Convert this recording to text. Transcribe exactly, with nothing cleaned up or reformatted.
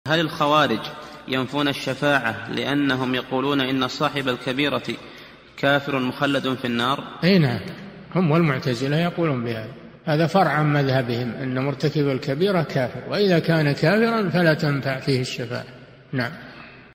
هل الخوارج ينفون الشفاعة لأنهم يقولون إن صاحب الكبيرة كافر مخلد في النار؟ أي نعم، هم والمعتزلة يقولون بهذا، هذا فرع عن مذهبهم أن مرتكب الكبيرة كافر، وإذا كان كافرا فلا تنفع فيه الشفاعة. نعم.